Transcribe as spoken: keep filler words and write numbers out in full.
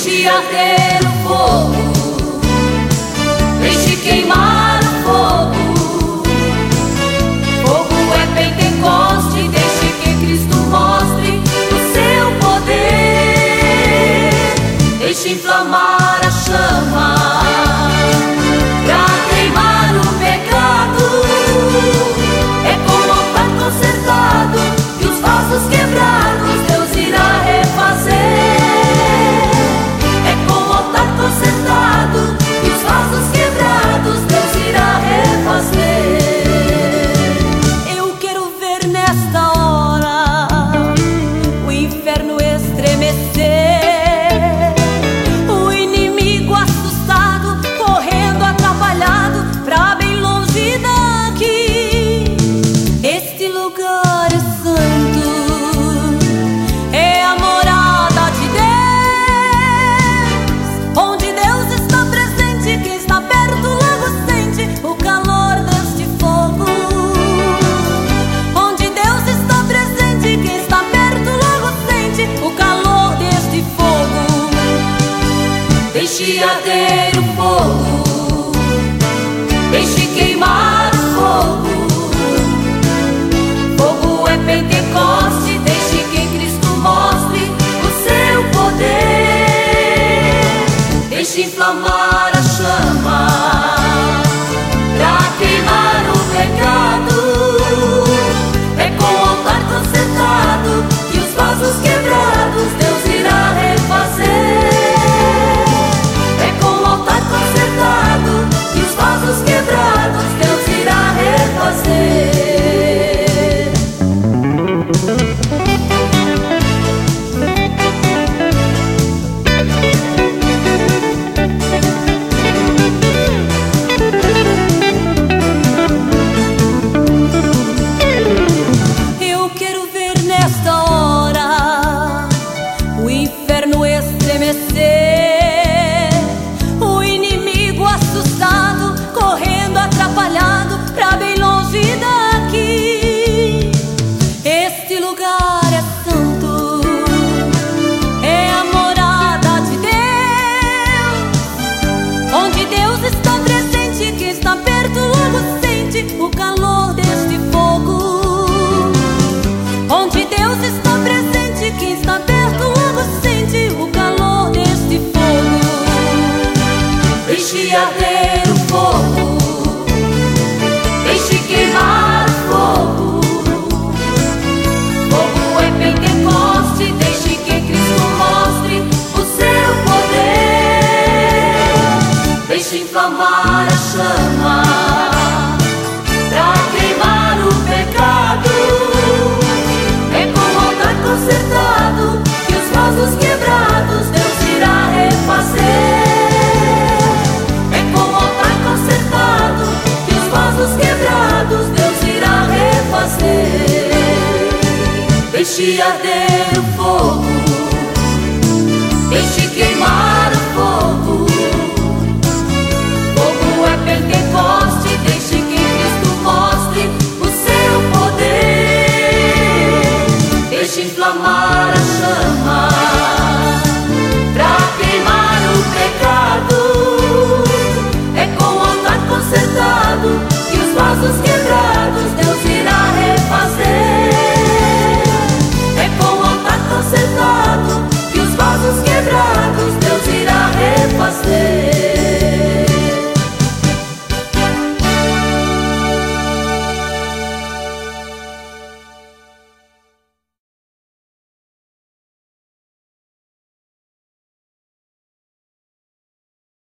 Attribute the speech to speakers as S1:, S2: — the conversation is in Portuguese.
S1: Deixe arder o fogo, deixe queimar o fogo. Fogo é Pentecoste, deixe que Cristo mostre o seu poder. Deixe inflamar a chama pra queimar o pecado. É com o altar consertado e os vasos quebrados Deus irá refazer. Consertado e os vasos quebrados Deus irá refazer. Eu quero ver nesta hora o inferno estremecer, o inimigo assustado, correndo atrapalhado pra bem longe daqui. Este lugar é santo, é a morada de Deus. Onde Deus está presente, quem está perto logo sente o calor deste fogo. Onde Deus está presente, quem está perto logo sente o calor deste fogo. Deixe arder o fogo, deixe queimar o fogo. Fogo é Pentecoste, deixe que Cristo mostre o seu poder. Deixe inflamar a chama pra queimar o pecado. É com o altar consertado e os vasos quebrados Deus irá refazer. É com o altar consertado e os vasos quebrados Deus irá refazer. O inimigo assustado, correndo atrapalhado pra bem longe daqui. Este lugar é santo, é a morada de Deus. Onde Deus está presente, quem está perto logo sente o calor deste fogo. Onde Deus está presente, quem está perto logo sente o calor deste fogo. Deixe arder o fogo, deixe queimar o fogo. Fogo é Pentecoste, deixe que Cristo mostre o seu poder. Deixe inflamar a chama